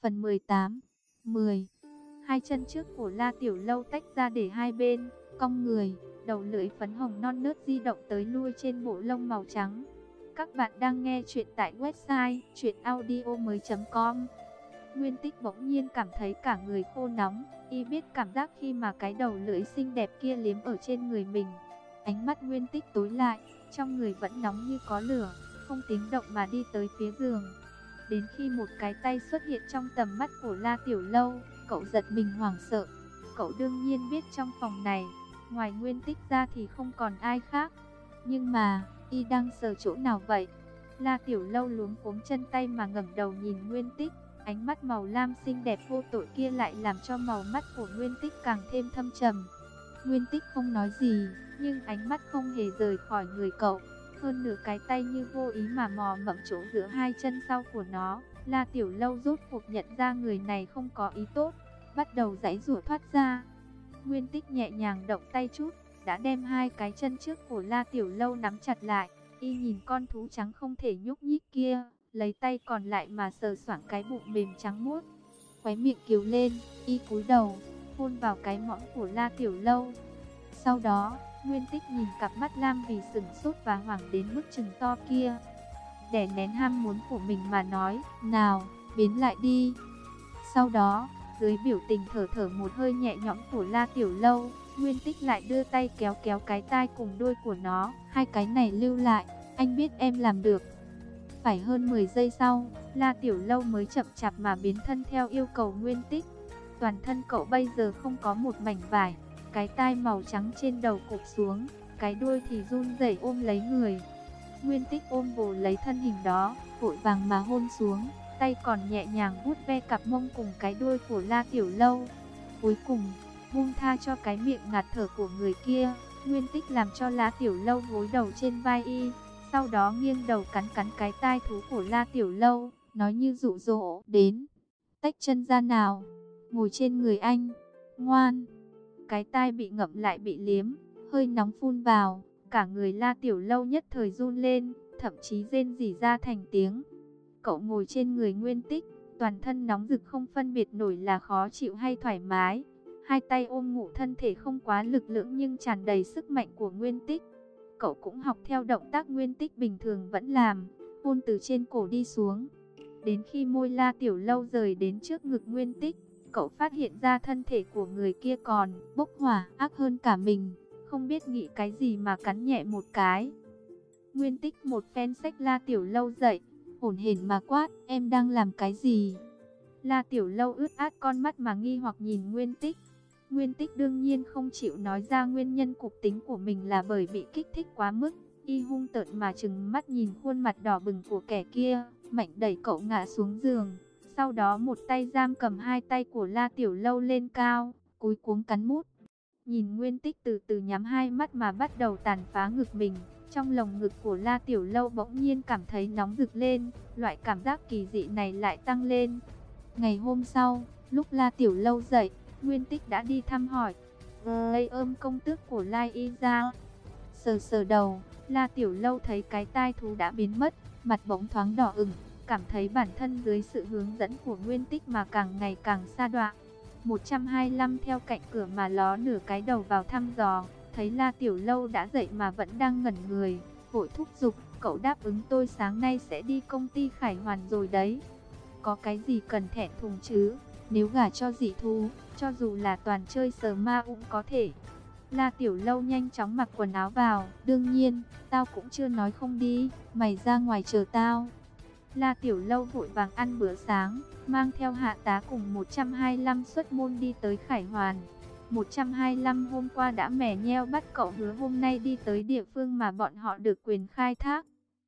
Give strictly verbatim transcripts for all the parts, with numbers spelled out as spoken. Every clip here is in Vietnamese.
Phần mười tám. mười. Hai chân trước của La Tiểu Lâu tách ra để hai bên cong người, đầu lưỡi phấn hồng non nớt di động tới lui trên bộ lông màu trắng. Các bạn đang nghe chuyện tại website truyện audio mới chấm com. Nguyên Tích bỗng nhiên cảm thấy cả người khô nóng, y biết cảm giác khi mà cái đầu lưỡi xinh đẹp kia liếm ở trên người mình. Ánh mắt Nguyên Tích tối lại, trong người vẫn nóng như có lửa, không tiếng động mà đi tới phía giường. Đến khi một cái tay xuất hiện trong tầm mắt của La Tiểu Lâu, cậu giật mình hoảng sợ. Cậu đương nhiên biết trong phòng này, ngoài Nguyên Tích ra thì không còn ai khác. Nhưng mà, y đang sờ chỗ nào vậy? La Tiểu Lâu luống cuống chân tay mà ngẩng đầu nhìn Nguyên Tích. Ánh mắt màu lam xinh đẹp vô tội kia lại làm cho màu mắt của Nguyên Tích càng thêm thâm trầm. Nguyên Tích không nói gì, nhưng ánh mắt không hề rời khỏi người cậu. Hơn nửa cái tay như vô ý mà mò mẫm chỗ giữa hai chân sau của nó. La Tiểu Lâu rốt cuộc nhận ra người này không có ý tốt, bắt đầu giãy giụa thoát ra. Nguyên Tích nhẹ nhàng động tay chút, đã đem hai cái chân trước của La Tiểu Lâu nắm chặt lại. Y nhìn con thú trắng không thể nhúc nhích kia, lấy tay còn lại mà sờ soạng cái bụng mềm trắng muốt. Khóe miệng kiều lên, y cúi đầu, hôn vào cái mõm của La Tiểu Lâu. Sau đó, Nguyên Tích nhìn cặp mắt lam vì sửng sốt và hoảng đến mức trừng to kia, đè nén ham muốn của mình mà nói, nào, biến lại đi. Sau đó, dưới biểu tình thở thở một hơi nhẹ nhõm của La Tiểu Lâu, Nguyên Tích lại đưa tay kéo kéo cái tai cùng đuôi của nó. Hai cái này lưu lại, anh biết em làm được. Phải hơn mười giây sau, La Tiểu Lâu mới chậm chạp mà biến thân theo yêu cầu Nguyên Tích. Toàn thân cậu bây giờ không có một mảnh vải, cái tai màu trắng trên đầu cụp xuống, cái đuôi thì run rẩy ôm lấy người. Nguyên Tích ôm bồ lấy thân hình đó, vội vàng mà hôn xuống, tay còn nhẹ nhàng vuốt ve cặp mông cùng cái đuôi của La Tiểu Lâu. Cuối cùng, buông tha cho cái miệng ngạt thở của người kia, Nguyên Tích làm cho La Tiểu Lâu gối đầu trên vai y, sau đó nghiêng đầu cắn cắn cái tai thú của La Tiểu Lâu, nói như dụ dỗ, đến, tách chân ra nào, ngồi trên người anh, ngoan. Cái tai bị ngậm lại bị liếm, hơi nóng phun vào, cả người La Tiểu Lâu nhất thời run lên, thậm chí rên rỉ ra thành tiếng. Cậu ngồi trên người Nguyên Tích, toàn thân nóng rực không phân biệt nổi là khó chịu hay thoải mái. Hai tay ôm ngụ thân thể không quá lực lưỡng nhưng tràn đầy sức mạnh của Nguyên Tích. Cậu cũng học theo động tác Nguyên Tích bình thường vẫn làm, hôn từ trên cổ đi xuống. Đến khi môi La Tiểu Lâu rời đến trước ngực Nguyên Tích, cậu phát hiện ra thân thể của người kia còn bốc hỏa ác hơn cả mình, không biết nghĩ cái gì mà cắn nhẹ một cái. Nguyên Tích một phen xách La Tiểu Lâu dậy, hổn hển mà quát, em đang làm cái gì? La Tiểu Lâu ướt át con mắt mà nghi hoặc nhìn Nguyên Tích. Nguyên Tích đương nhiên không chịu nói ra nguyên nhân cục tính của mình là bởi bị kích thích quá mức. Y hung tợn mà trừng mắt nhìn khuôn mặt đỏ bừng của kẻ kia, mạnh đẩy cậu ngã xuống giường. Sau đó một tay giam cầm hai tay của La Tiểu Lâu lên cao, cúi cuống cắn mút. Nhìn Nguyên Tích từ từ nhắm hai mắt mà bắt đầu tàn phá ngực mình. Trong lồng ngực của La Tiểu Lâu bỗng nhiên cảm thấy nóng rực lên, loại cảm giác kỳ dị này lại tăng lên. Ngày hôm sau, lúc La Tiểu Lâu dậy, Nguyên Tích đã đi thăm hỏi, lấy ôm công tước của Lai Y ra. Sờ sờ đầu, La Tiểu Lâu thấy cái tai thú đã biến mất, mặt bỗng thoáng đỏ ửng, cảm thấy bản thân dưới sự hướng dẫn của Nguyên Tích mà càng ngày càng sa đọa. một trăm hai mươi lăm theo cạnh cửa mà ló nửa cái đầu vào thăm dò, thấy La Tiểu Lâu đã dậy mà vẫn đang ngẩn người, vội thúc giục, cậu đáp ứng tôi sáng nay sẽ đi công ty Khải Hoàn rồi đấy. Có cái gì cần thẹn thùng chứ, nếu gả cho dị thú, cho dù là toàn chơi sờ ma cũng có thể. La Tiểu Lâu nhanh chóng mặc quần áo vào, đương nhiên, tao cũng chưa nói không đi, mày ra ngoài chờ tao. La Tiểu Lâu vội vàng ăn bữa sáng, mang theo hạ tá cùng một trăm hai mươi lăm xuất môn đi tới Khải Hoàn. một trăm hai mươi lăm hôm qua đã mè nheo bắt cậu hứa hôm nay đi tới địa phương mà bọn họ được quyền khai thác.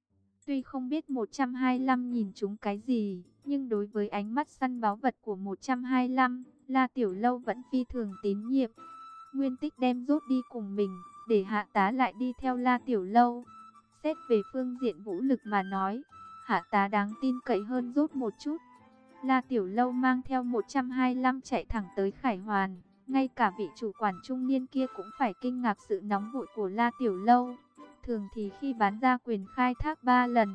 Tuy không biết một trăm hai mươi lăm nhìn chúng cái gì, nhưng đối với ánh mắt săn báu vật của một trăm hai mươi lăm, La Tiểu Lâu vẫn phi thường tín nhiệm. Nguyên Tích đem rốt đi cùng mình, để hạ tá lại đi theo La Tiểu Lâu. Xét về phương diện vũ lực mà nói, hạ tá đáng tin cậy hơn rốt một chút. La Tiểu Lâu mang theo một trăm hai mươi lăm chạy thẳng tới Khải Hoàn. Ngay cả vị chủ quản trung niên kia cũng phải kinh ngạc sự nóng vội của La Tiểu Lâu. Thường thì khi bán ra quyền khai thác ba lần,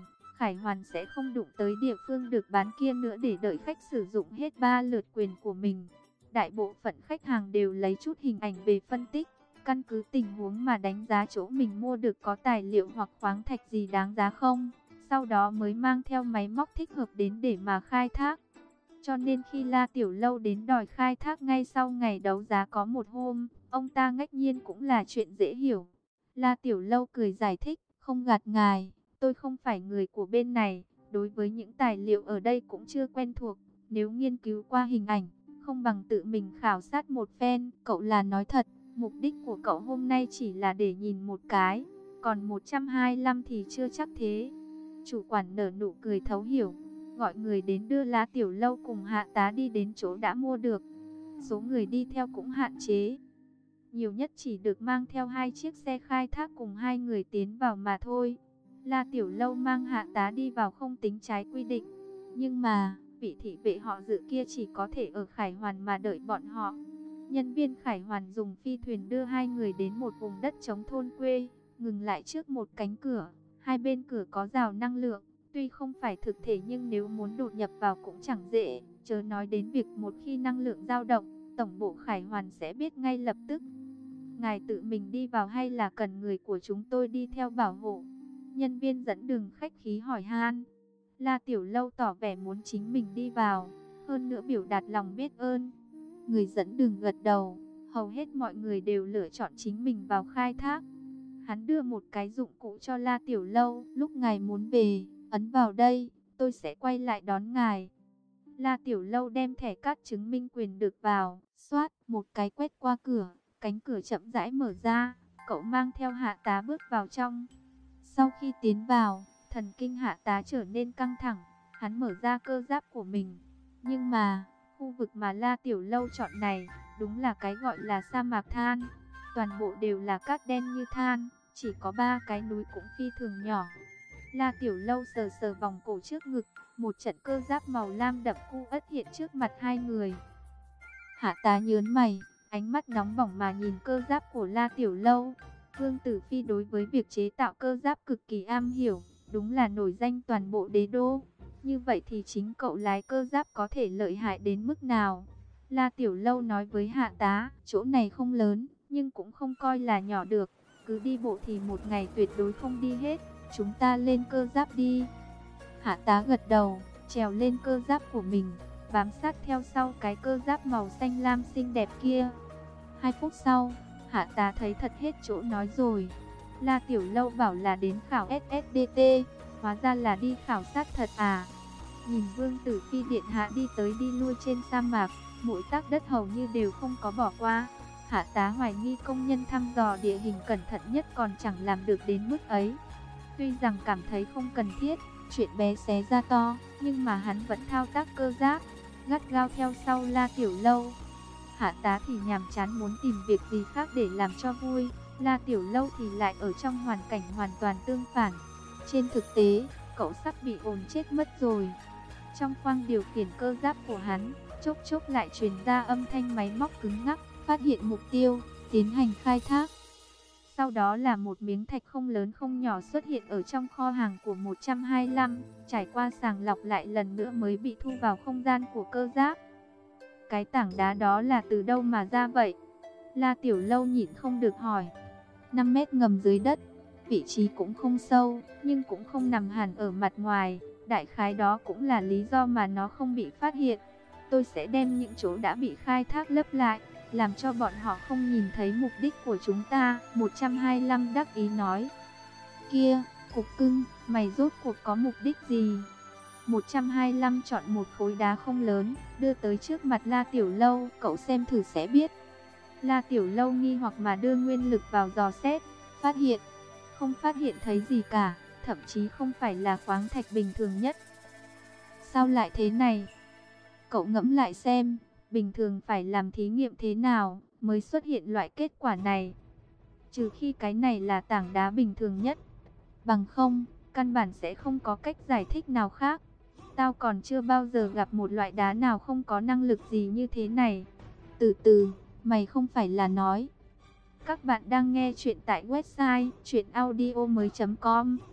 khải hoàn sẽ không đụng tới địa phương được bán kia nữa để đợi khách sử dụng hết ba lượt quyền của mình. Đại bộ phận khách hàng đều lấy chút hình ảnh về phân tích, căn cứ tình huống mà đánh giá chỗ mình mua được có tài liệu hoặc khoáng thạch gì đáng giá không, sau đó mới mang theo máy móc thích hợp đến để mà khai thác. Cho nên khi La Tiểu Lâu đến đòi khai thác ngay sau ngày đấu giá có một hôm, ông ta ngách nhiên cũng là chuyện dễ hiểu. La Tiểu Lâu cười giải thích, không gạt ngài, tôi không phải người của bên này, đối với những tài liệu ở đây cũng chưa quen thuộc, nếu nghiên cứu qua hình ảnh, không bằng tự mình khảo sát một phen. Cậu là nói thật, mục đích của cậu hôm nay chỉ là để nhìn một cái, còn một trăm hai mươi lăm thì chưa chắc thế. Chủ quản nở nụ cười thấu hiểu, gọi người đến đưa La Tiểu Lâu cùng Hạ Tá đi đến chỗ đã mua được. Số người đi theo cũng hạn chế, nhiều nhất chỉ được mang theo hai chiếc xe khai thác cùng hai người tiến vào mà thôi. La Tiểu Lâu mang Hạ Tá đi vào không tính trái quy định, nhưng mà vị thị vệ họ Dự kia chỉ có thể ở Khải Hoàn mà đợi bọn họ. Nhân viên Khải Hoàn dùng phi thuyền đưa hai người đến một vùng đất trống thôn quê, ngừng lại trước một cánh cửa. Hai bên cửa có rào năng lượng, tuy không phải thực thể nhưng nếu muốn đột nhập vào cũng chẳng dễ, chớ nói đến việc một khi năng lượng dao động, tổng bộ Khải Hoàn sẽ biết ngay lập tức. Ngài tự mình đi vào hay là cần người của chúng tôi đi theo bảo hộ? Nhân viên dẫn đường khách khí hỏi han. La Tiểu Lâu tỏ vẻ muốn chính mình đi vào, hơn nữa biểu đạt lòng biết ơn. Người dẫn đường gật đầu, hầu hết mọi người đều lựa chọn chính mình vào khai thác. Hắn đưa một cái dụng cụ cho La Tiểu Lâu, lúc ngài muốn về, ấn vào đây, tôi sẽ quay lại đón ngài. La Tiểu Lâu đem thẻ cát chứng minh quyền được vào, xoát một cái quét qua cửa, cánh cửa chậm rãi mở ra, cậu mang theo Hạ Tá bước vào trong. Sau khi tiến vào, thần kinh Hạ Tá trở nên căng thẳng, hắn mở ra cơ giáp của mình. Nhưng mà, khu vực mà La Tiểu Lâu chọn này, đúng là cái gọi là sa mạc than. Toàn bộ đều là cát đen như than, chỉ có ba cái núi cũng phi thường nhỏ. La Tiểu Lâu sờ sờ vòng cổ trước ngực, một trận cơ giáp màu lam đậm cu ất hiện trước mặt hai người. Hạ Tá nhớn mày, ánh mắt nóng bỏng mà nhìn cơ giáp của La Tiểu Lâu. Vương Tử Phi đối với việc chế tạo cơ giáp cực kỳ am hiểu, đúng là nổi danh toàn bộ đế đô. Như vậy thì chính cậu lái cơ giáp có thể lợi hại đến mức nào? La Tiểu Lâu nói với Hạ Tá, chỗ này không lớn, nhưng cũng không coi là nhỏ được. Cứ đi bộ thì một ngày tuyệt đối không đi hết, chúng ta lên cơ giáp đi. Hạ Tá gật đầu, trèo lên cơ giáp của mình, bám sát theo sau cái cơ giáp màu xanh lam xinh đẹp kia. Hai phút sau, Hạ Tá thấy thật hết chỗ nói rồi. La Tiểu Lâu bảo là đến khảo ét ét đê tê, hóa ra là đi khảo sát thật à. Nhìn Vương Tử Phi điện hạ đi tới đi lui trên sa mạc, mỗi tấc đất hầu như đều không có bỏ qua. Hạ Tá hoài nghi công nhân thăm dò địa hình cẩn thận nhất còn chẳng làm được đến mức ấy. Tuy rằng cảm thấy không cần thiết, chuyện bé xé ra to, nhưng mà hắn vẫn thao tác cơ giáp, gắt gao theo sau La Tiểu Lâu. Hạ Tá thì nhàm chán muốn tìm việc gì khác để làm cho vui, La Tiểu Lâu thì lại ở trong hoàn cảnh hoàn toàn tương phản. Trên thực tế, cậu sắp bị ồn chết mất rồi. Trong khoang điều khiển cơ giáp của hắn, chốc chốc lại truyền ra âm thanh máy móc cứng ngắc, phát hiện mục tiêu, tiến hành khai thác. Sau đó là một miếng thạch không lớn không nhỏ xuất hiện ở trong kho hàng của một trăm hai mươi lăm, trải qua sàng lọc lại lần nữa mới bị thu vào không gian của cơ giáp. Cái tảng đá đó là từ đâu mà ra vậy? La Tiểu Lâu nhịn không được hỏi. năm mét ngầm dưới đất, vị trí cũng không sâu, nhưng cũng không nằm hẳn ở mặt ngoài. Đại khái đó cũng là lý do mà nó không bị phát hiện. Tôi sẽ đem những chỗ đã bị khai thác lấp lại, làm cho bọn họ không nhìn thấy mục đích của chúng ta. Một trăm hai mươi lăm đắc ý nói. Kia, Cục Cưng, mày rốt cuộc có mục đích gì? Một trăm hai mươi lăm chọn một khối đá không lớn, đưa tới trước mặt La Tiểu Lâu, cậu xem thử sẽ biết. La Tiểu Lâu nghi hoặc mà đưa nguyên lực vào dò xét, phát hiện, không phát hiện thấy gì cả, thậm chí không phải là khoáng thạch bình thường nhất. Sao lại thế này? Cậu ngẫm lại xem, bình thường phải làm thí nghiệm thế nào mới xuất hiện loại kết quả này? Trừ khi cái này là tảng đá bình thường nhất, bằng không, căn bản sẽ không có cách giải thích nào khác. Tao còn chưa bao giờ gặp một loại đá nào không có năng lực gì như thế này. Từ từ, mày không phải là nói. Các bạn đang nghe chuyện tại website truyện audio mới chấm com.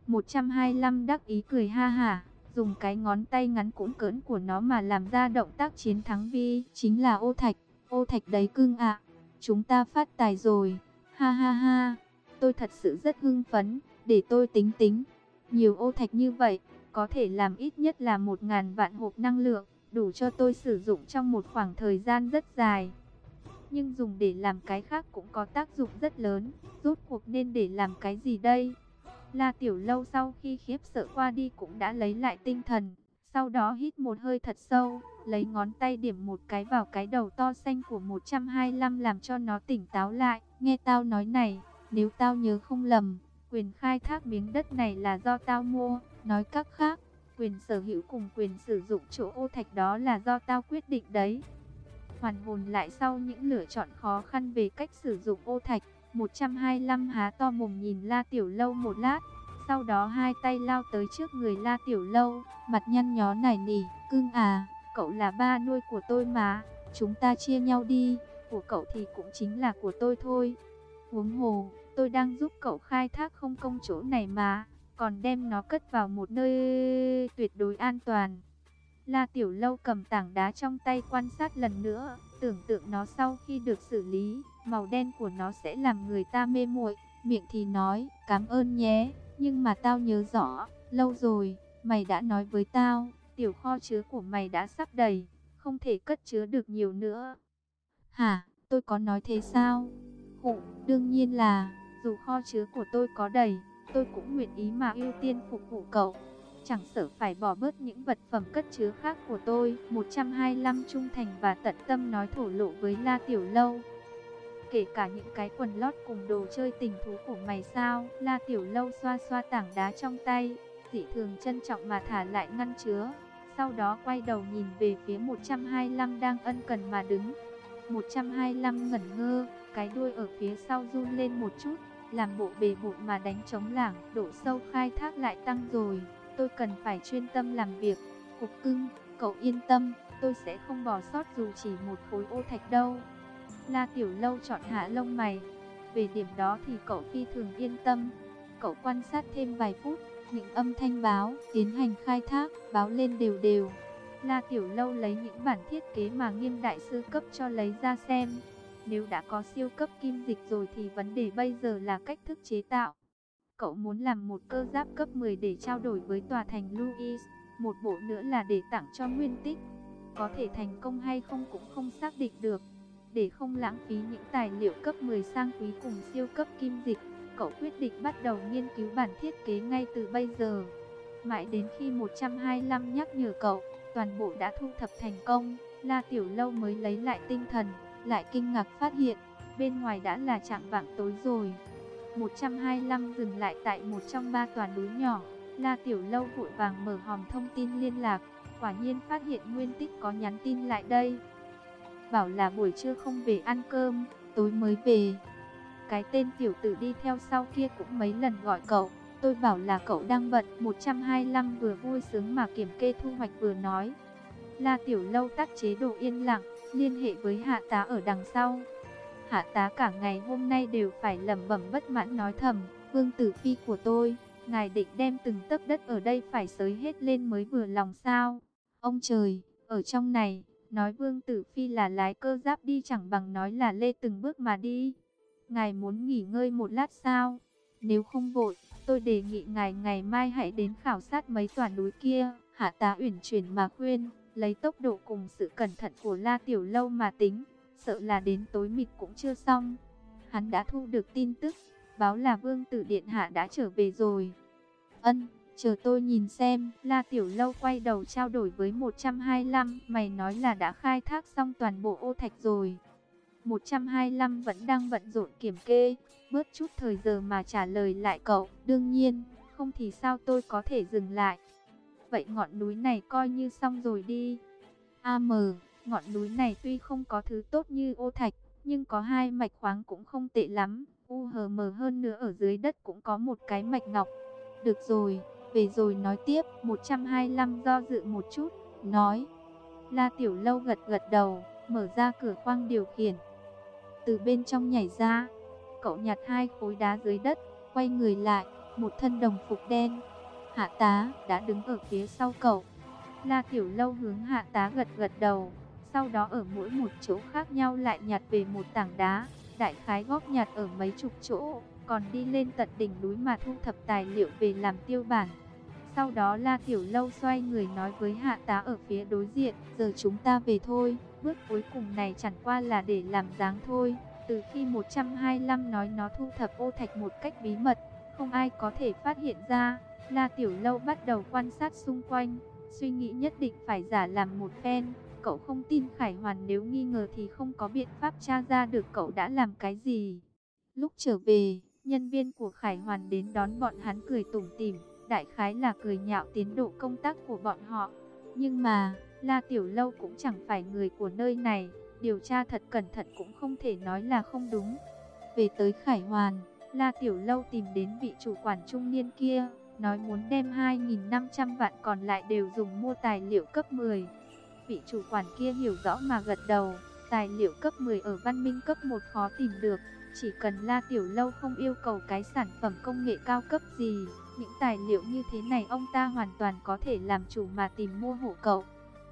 một trăm hai mươi lăm đắc ý cười ha hả, dùng cái ngón tay ngắn cũn cỡn của nó mà làm ra động tác chiến thắng vi. Chính là ô thạch, ô thạch đấy cưng ạ. Chúng ta phát tài rồi, ha ha ha. Tôi thật sự rất hưng phấn, để tôi tính tính. Nhiều ô thạch như vậy, có thể làm ít nhất là một ngàn vạn hộp năng lượng, đủ cho tôi sử dụng trong một khoảng thời gian rất dài. Nhưng dùng để làm cái khác cũng có tác dụng rất lớn, rốt cuộc nên để làm cái gì đây? La Tiểu Lâu sau khi khiếp sợ qua đi cũng đã lấy lại tinh thần, sau đó hít một hơi thật sâu, lấy ngón tay điểm một cái vào cái đầu to xanh của một trăm hai mươi lăm làm cho nó tỉnh táo lại. Nghe tao nói này, nếu tao nhớ không lầm, quyền khai thác miếng đất này là do tao mua, nói cách khác, quyền sở hữu cùng quyền sử dụng chỗ ô thạch đó là do tao quyết định đấy. Hoàn hồn lại sau những lựa chọn khó khăn về cách sử dụng ô thạch, một trăm hai mươi lăm há to mồm nhìn La Tiểu Lâu một lát, sau đó hai tay lao tới trước người La Tiểu Lâu, mặt nhăn nhó nài nỉ, cưng à, cậu là ba nuôi của tôi mà, chúng ta chia nhau đi, của cậu thì cũng chính là của tôi thôi. Huống hồ, tôi đang giúp cậu khai thác không công chỗ này mà, còn đem nó cất vào một nơi tuyệt đối an toàn. La Tiểu Lâu cầm tảng đá trong tay quan sát lần nữa, tưởng tượng nó sau khi được xử lý, màu đen của nó sẽ làm người ta mê muội, miệng thì nói, cảm ơn nhé, nhưng mà tao nhớ rõ, lâu rồi, mày đã nói với tao, tiểu kho chứa của mày đã sắp đầy, không thể cất chứa được nhiều nữa. Hả, tôi có nói thế sao? Hụ, đương nhiên là, dù kho chứa của tôi có đầy, tôi cũng nguyện ý mà ưu tiên phục vụ cậu. Chẳng sợ phải bỏ bớt những vật phẩm cất chứa khác của tôi. một trăm hai mươi lăm trung thành và tận tâm nói thổ lộ với La Tiểu Lâu. Kể cả những cái quần lót cùng đồ chơi tình thú của mày sao? La Tiểu Lâu xoa xoa tảng đá trong tay, dị thường trân trọng mà thả lại ngăn chứa. Sau đó quay đầu nhìn về phía một trăm hai mươi lăm đang ân cần mà đứng. một trăm hai mươi lăm ngẩn ngơ, cái đuôi ở phía sau run lên một chút, làm bộ bề bộn mà đánh trống lảng. Độ sâu khai thác lại tăng rồi, tôi cần phải chuyên tâm làm việc. Cục cưng, cậu yên tâm, tôi sẽ không bỏ sót dù chỉ một khối ô thạch đâu. La Tiểu Lâu chọn hạ lông mày. Về điểm đó thì cậu phi thường yên tâm. Cậu quan sát thêm vài phút, những âm thanh báo tiến hành khai thác báo lên đều đều. La Tiểu Lâu lấy những bản thiết kế mà Nghiêm đại sư cấp cho lấy ra xem. Nếu đã có siêu cấp kim dịch rồi thì vấn đề bây giờ là cách thức chế tạo. Cậu muốn làm một cơ giáp cấp mười để trao đổi với tòa thành Louis, một bộ nữa là để tặng cho Nguyên Tích. Có thể thành công hay không cũng không xác định được. Để không lãng phí những tài liệu cấp mười sang quý cùng siêu cấp kim dịch, cậu quyết định bắt đầu nghiên cứu bản thiết kế ngay từ bây giờ. Mãi đến khi một trăm hai mươi lăm nhắc nhở cậu, toàn bộ đã thu thập thành công, La Tiểu Lâu mới lấy lại tinh thần, lại kinh ngạc phát hiện, bên ngoài đã là chạng vạng tối rồi. một trăm hai mươi lăm dừng lại tại một trong ba tòa núi nhỏ, La Tiểu Lâu vội vàng mở hòm thông tin liên lạc, quả nhiên phát hiện Nguyên Tích có nhắn tin lại đây. Bảo là buổi trưa không về ăn cơm, tối mới về. Cái tên tiểu tử đi theo sau kia cũng mấy lần gọi cậu, tôi bảo là cậu đang bận. Một trăm hai mươi lăm vừa vui sướng mà kiểm kê thu hoạch vừa nói. La Tiểu Lâu tắt chế độ yên lặng, liên hệ với hạ tá ở đằng sau. Hạ tá cả ngày hôm nay đều phải lẩm bẩm bất mãn nói thầm, Vương Tử Phi của tôi, ngài định đem từng tấc đất ở đây phải xới hết lên mới vừa lòng sao? Ông trời, ở trong này, nói Vương Tử Phi là lái cơ giáp đi chẳng bằng nói là lê từng bước mà đi. Ngài muốn nghỉ ngơi một lát sao? Nếu không vội, tôi đề nghị ngài ngày mai hãy đến khảo sát mấy tòa núi kia. Hạ tá uyển chuyển mà khuyên, lấy tốc độ cùng sự cẩn thận của La Tiểu Lâu mà tính, sợ là đến tối mịt cũng chưa xong. Hắn đã thu được tin tức, báo là Vương Tử Điện Hạ đã trở về rồi. Ân, chờ tôi nhìn xem. La Tiểu Lâu quay đầu trao đổi với một trăm hai mươi lăm, mày nói là đã khai thác xong toàn bộ ô thạch rồi. một trăm hai mươi lăm vẫn đang bận rộn kiểm kê, bớt chút thời giờ mà trả lời lại cậu. Đương nhiên, không thì sao tôi có thể dừng lại. Vậy ngọn núi này coi như xong rồi đi. a em, ngọn núi này tuy không có thứ tốt như ô thạch, nhưng có hai mạch khoáng cũng không tệ lắm. u hờ em hơn nữa ở dưới đất cũng có một cái mạch ngọc. Được rồi, về rồi nói tiếp. một trăm hai mươi lăm do dự một chút, nói. La Tiểu Lâu gật gật đầu, mở ra cửa khoang điều khiển. Từ bên trong nhảy ra, cậu nhặt hai khối đá dưới đất, quay người lại, một thân đồng phục đen. Hạ tá đã đứng ở phía sau cậu. La Tiểu Lâu hướng hạ tá gật gật đầu. Sau đó ở mỗi một chỗ khác nhau lại nhặt về một tảng đá. Đại khái góp nhặt ở mấy chục chỗ. Còn đi lên tận đỉnh núi mà thu thập tài liệu về làm tiêu bản. Sau đó La Tiểu Lâu xoay người nói với hạ tá ở phía đối diện. Giờ chúng ta về thôi. Bước cuối cùng này chẳng qua là để làm dáng thôi. Từ khi một trăm hai mươi lăm nói nó thu thập ô thạch một cách bí mật, không ai có thể phát hiện ra. La Tiểu Lâu bắt đầu quan sát xung quanh, suy nghĩ nhất định phải giả làm một phen. Cậu không tin Khải Hoàn, nếu nghi ngờ thì không có biện pháp tra ra được cậu đã làm cái gì. Lúc trở về, nhân viên của Khải Hoàn đến đón bọn hắn cười tủm tỉm, đại khái là cười nhạo tiến độ công tác của bọn họ. Nhưng mà, La Tiểu Lâu cũng chẳng phải người của nơi này, điều tra thật cẩn thận cũng không thể nói là không đúng. Về tới Khải Hoàn, La Tiểu Lâu tìm đến vị chủ quản trung niên kia, nói muốn đem hai nghìn năm trăm vạn còn lại đều dùng mua tài liệu cấp mười. Vị chủ quản kia hiểu rõ mà gật đầu, tài liệu cấp mười ở văn minh cấp một khó tìm được, chỉ cần La Tiểu Lâu không yêu cầu cái sản phẩm công nghệ cao cấp gì, những tài liệu như thế này ông ta hoàn toàn có thể làm chủ mà tìm mua hộ cậu.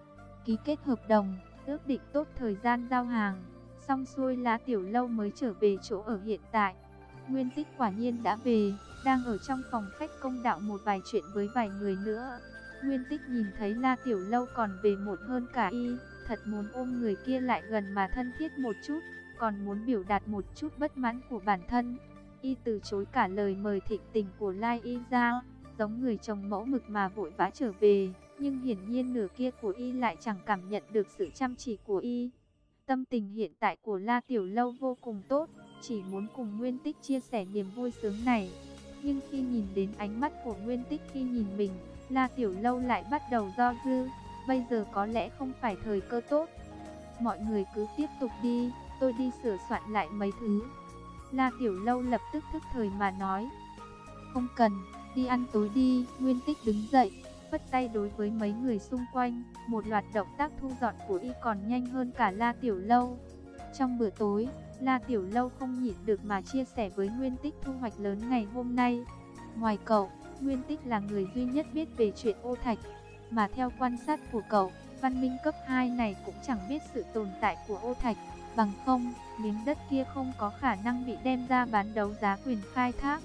Ký kết hợp đồng, ước định tốt thời gian giao hàng, xong xuôi La Tiểu Lâu mới trở về chỗ ở hiện tại. Nguyên Tích quả nhiên đã về, đang ở trong phòng khách công đạo một vài chuyện với vài người nữa. Nguyên Tích nhìn thấy La Tiểu Lâu còn về muộn hơn cả y, thật muốn ôm người kia lại gần mà thân thiết một chút, còn muốn biểu đạt một chút bất mãn của bản thân. Y từ chối cả lời mời thịnh tình của Lai Y ra, giống người chồng mẫu mực mà vội vã trở về, nhưng hiển nhiên nửa kia của y lại chẳng cảm nhận được sự chăm chỉ của y. Tâm tình hiện tại của La Tiểu Lâu vô cùng tốt, chỉ muốn cùng Nguyên Tích chia sẻ niềm vui sướng này. Nhưng khi nhìn đến ánh mắt của Nguyên Tích khi nhìn mình, La Tiểu Lâu lại bắt đầu do dự. Bây giờ có lẽ không phải thời cơ tốt. Mọi người cứ tiếp tục đi, tôi đi sửa soạn lại mấy thứ. La Tiểu Lâu lập tức thức thời mà nói. Không cần, đi ăn tối đi. Nguyên Tích đứng dậy, phất tay đối với mấy người xung quanh. Một loạt động tác thu dọn của y còn nhanh hơn cả La Tiểu Lâu. Trong bữa tối, La Tiểu Lâu không nhịn được mà chia sẻ với Nguyên Tích thu hoạch lớn ngày hôm nay. Ngoài cậu, Nguyên Tích là người duy nhất biết về chuyện ô thạch. Mà theo quan sát của cậu, văn minh cấp hai này cũng chẳng biết sự tồn tại của ô thạch. Bằng không, miếng đất kia không có khả năng bị đem ra bán đấu giá quyền khai thác.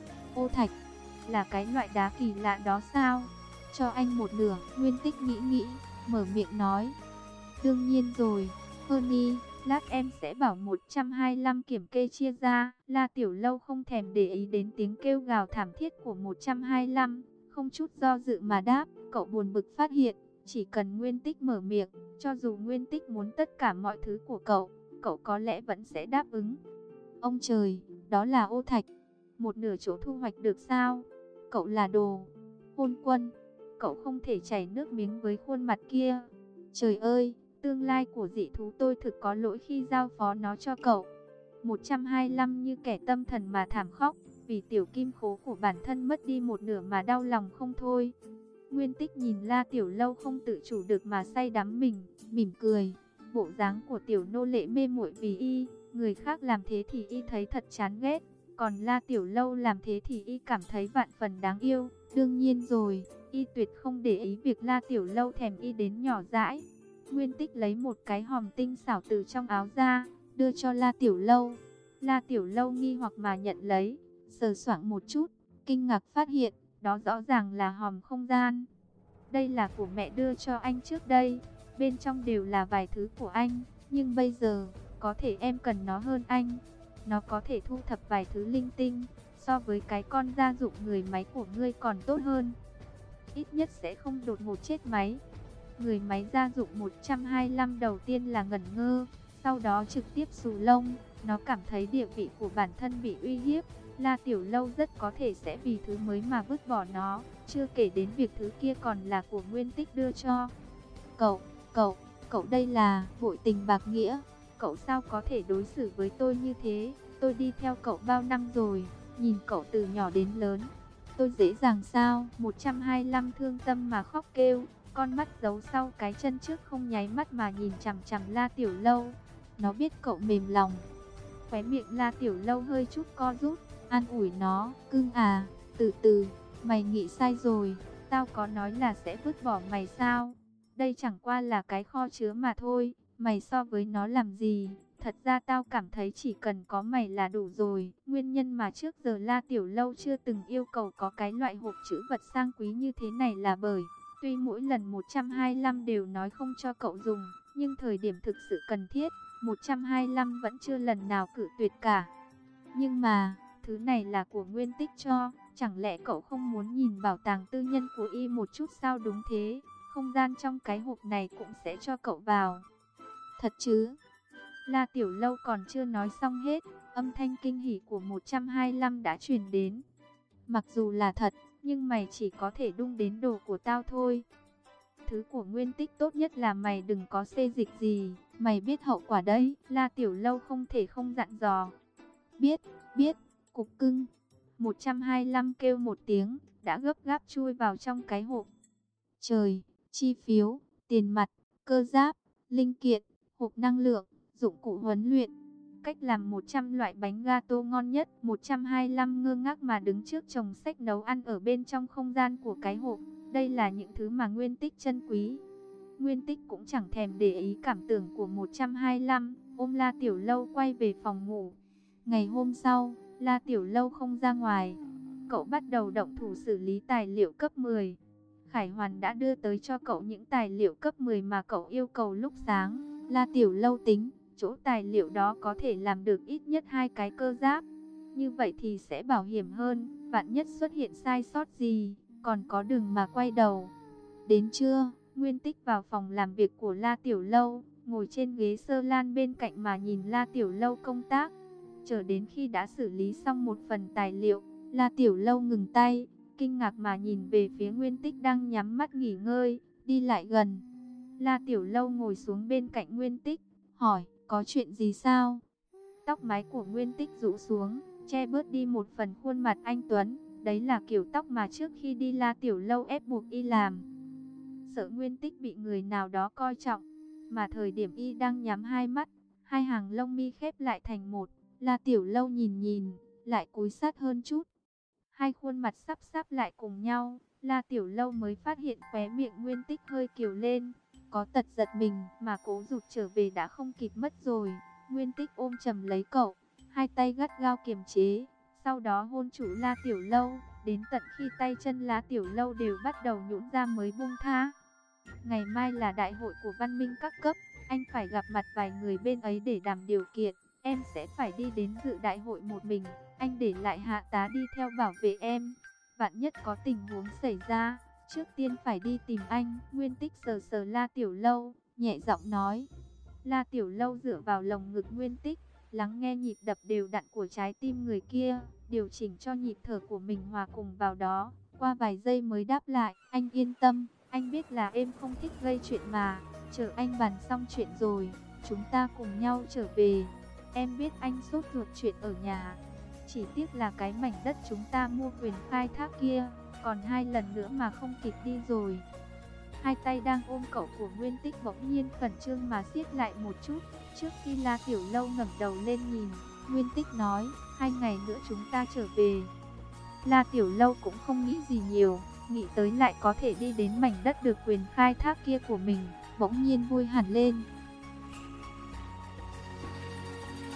Ô thạch, là cái loại đá kỳ lạ đó sao? Cho anh một nửa. Nguyên Tích nghĩ nghĩ, mở miệng nói. Đương nhiên rồi, Honey, lát em sẽ bảo một trăm hai mươi lăm kiểm kê chia ra. La Tiểu Lâu không thèm để ý đến tiếng kêu gào thảm thiết của một trăm hai mươi lăm, không chút do dự mà đáp. Cậu buồn bực phát hiện, chỉ cần Nguyên Tích mở miệng, cho dù Nguyên Tích muốn tất cả mọi thứ của cậu, cậu có lẽ vẫn sẽ đáp ứng. Ông trời, đó là ô thạch, một nửa chỗ thu hoạch được sao? Cậu là đồ hôn quân, cậu không thể chảy nước miếng với khuôn mặt kia. Trời ơi, tương lai của dị thú tôi thực có lỗi khi giao phó nó cho cậu. một trăm hai mươi lăm như kẻ tâm thần mà thảm khóc, vì tiểu kim khố của bản thân mất đi một nửa mà đau lòng không thôi. Nguyên Tích nhìn La Tiểu Lâu không tự chủ được mà say đắm mình, mỉm cười. Bộ dáng của tiểu nô lệ mê muội vì y, người khác làm thế thì y thấy thật chán ghét, còn La Tiểu Lâu làm thế thì y cảm thấy vạn phần đáng yêu. Đương nhiên rồi, y tuyệt không để ý việc La Tiểu Lâu thèm y đến nhỏ dãi. Nguyên Tích lấy một cái hòm tinh xảo từ trong áo ra, đưa cho La Tiểu Lâu. La Tiểu Lâu nghi hoặc mà nhận lấy, sờ soạng một chút, kinh ngạc phát hiện, đó rõ ràng là hòm không gian. Đây là của mẹ đưa cho anh trước đây, bên trong đều là vài thứ của anh, nhưng bây giờ, có thể em cần nó hơn anh. Nó có thể thu thập vài thứ linh tinh, so với cái con gia dụng người máy của ngươi còn tốt hơn. Ít nhất sẽ không đột ngột chết máy. Người máy gia dụng một trăm hai mươi lăm đầu tiên là ngẩn ngơ, sau đó trực tiếp xù lông. Nó cảm thấy địa vị của bản thân bị uy hiếp. La Tiểu Lâu rất có thể sẽ vì thứ mới mà vứt bỏ nó, chưa kể đến việc thứ kia còn là của Nguyên Tích đưa cho. Cậu, cậu, cậu đây là bội tình bạc nghĩa. Cậu sao có thể đối xử với tôi như thế? Tôi đi theo cậu bao năm rồi, nhìn cậu từ nhỏ đến lớn. Tôi dễ dàng sao? một trăm hai mươi lăm thương tâm mà khóc kêu, con mắt giấu sau cái chân trước không nháy mắt mà nhìn chằm chằm La Tiểu Lâu. Nó biết cậu mềm lòng. Khóe miệng La Tiểu Lâu hơi chút co rút, an ủi nó, cưng à, Từ từ, mày nghĩ sai rồi, tao có nói là sẽ vứt bỏ mày sao? Đây chẳng qua là cái kho chứa mà thôi, mày so với nó làm gì? Thật ra tao cảm thấy chỉ cần có mày là đủ rồi. Nguyên nhân mà trước giờ La Tiểu Lâu chưa từng yêu cầu có cái loại hộp trữ vật sang quý như thế này là bởi tuy mỗi lần một trăm hai mươi lăm đều nói không cho cậu dùng, nhưng thời điểm thực sự cần thiết, một trăm hai mươi lăm vẫn chưa lần nào cự tuyệt cả. Nhưng mà, thứ này là của Nguyên Tích cho, chẳng lẽ cậu không muốn nhìn bảo tàng tư nhân của y một chút sao? Đúng thế, không gian trong cái hộp này cũng sẽ cho cậu vào. Thật chứ? La Tiểu Lâu còn chưa nói xong hết, âm thanh kinh hỉ của một trăm hai mươi lăm đã truyền đến. Mặc dù là thật, nhưng mày chỉ có thể đung đến đồ của tao thôi. Thứ của Nguyên Tích tốt nhất là mày đừng có xê dịch gì, mày biết hậu quả đấy. La Tiểu Lâu không thể không dặn dò. Biết, biết, cục cưng. một trăm hai mươi lăm kêu một tiếng, đã gấp gáp chui vào trong cái hộp. Trời, chi phiếu, tiền mặt, cơ giáp, linh kiện, hộp năng lượng, dụng cụ huấn luyện, cách làm một trăm loại bánh gato ngon nhất. một trăm hai mươi lăm ngơ ngác mà đứng trước chồng sách nấu ăn ở bên trong không gian của cái hộp. Đây là những thứ mà Nguyên Tích trân quý. Nguyên Tích cũng chẳng thèm để ý cảm tưởng của một trăm hai mươi lăm, ôm La Tiểu Lâu quay về phòng ngủ. Ngày hôm sau, La Tiểu Lâu không ra ngoài. Cậu bắt đầu động thủ xử lý tài liệu cấp mười. Khải Hoàn đã đưa tới cho cậu những tài liệu cấp mười mà cậu yêu cầu lúc sáng. La Tiểu Lâu tính, chỗ tài liệu đó có thể làm được ít nhất hai cái cơ giáp. Như vậy thì sẽ bảo hiểm hơn, vạn nhất xuất hiện sai sót gì, còn có đường mà quay đầu. Đến trưa, Nguyên Tích vào phòng làm việc của La Tiểu Lâu, ngồi trên ghế sơ lan bên cạnh mà nhìn La Tiểu Lâu công tác. Chờ đến khi đã xử lý xong một phần tài liệu, La Tiểu Lâu ngừng tay, kinh ngạc mà nhìn về phía Nguyên Tích đang nhắm mắt nghỉ ngơi, đi lại gần. La Tiểu Lâu ngồi xuống bên cạnh Nguyên Tích, hỏi, có chuyện gì sao? Tóc mái của Nguyên Tích rũ xuống, che bớt đi một phần khuôn mặt anh tuấn. Đấy là kiểu tóc mà trước khi đi La Tiểu Lâu ép buộc y làm. Sợ Nguyên Tích bị người nào đó coi trọng, mà thời điểm y đang nhắm hai mắt, hai hàng lông mi khép lại thành một. La Tiểu Lâu nhìn nhìn, lại cúi sát hơn chút. Hai khuôn mặt sắp sắp lại cùng nhau, La Tiểu Lâu mới phát hiện khóe miệng Nguyên Tích hơi kiều lên. Có tật giật mình mà cố rụt trở về đã không kịp mất rồi. Nguyên Tích ôm chầm lấy cậu, hai tay gắt gao kiềm chế, sau đó hôn chủ La Tiểu Lâu, đến tận khi tay chân La Tiểu Lâu đều bắt đầu nhũn ra mới buông tha. Ngày mai là đại hội của văn minh các cấp, anh phải gặp mặt vài người bên ấy để đàm điều kiện. Em sẽ phải đi đến dự đại hội một mình, anh để lại hạ tá đi theo bảo vệ em. Vạn nhất có tình huống xảy ra, trước tiên phải đi tìm anh. Nguyên Tích sờ sờ La Tiểu Lâu, nhẹ giọng nói. La Tiểu Lâu dựa vào lồng ngực Nguyên Tích, lắng nghe nhịp đập đều đặn của trái tim người kia, điều chỉnh cho nhịp thở của mình hòa cùng vào đó. Qua vài giây mới đáp lại, anh yên tâm, anh biết là em không thích gây chuyện mà, chờ anh bàn xong chuyện rồi, chúng ta cùng nhau trở về. Em biết anh sốt ruột chuyện ở nhà, chỉ tiếc là cái mảnh đất chúng ta mua quyền khai thác kia, còn hai lần nữa mà không kịp đi rồi. Hai tay đang ôm cậu của Nguyên Tích bỗng nhiên khẩn trương mà siết lại một chút. Trước khi La Tiểu Lâu ngẩng đầu lên nhìn, Nguyên Tích nói, hai ngày nữa chúng ta trở về. La Tiểu Lâu cũng không nghĩ gì nhiều, nghĩ tới lại có thể đi đến mảnh đất được quyền khai thác kia của mình, bỗng nhiên vui hẳn lên.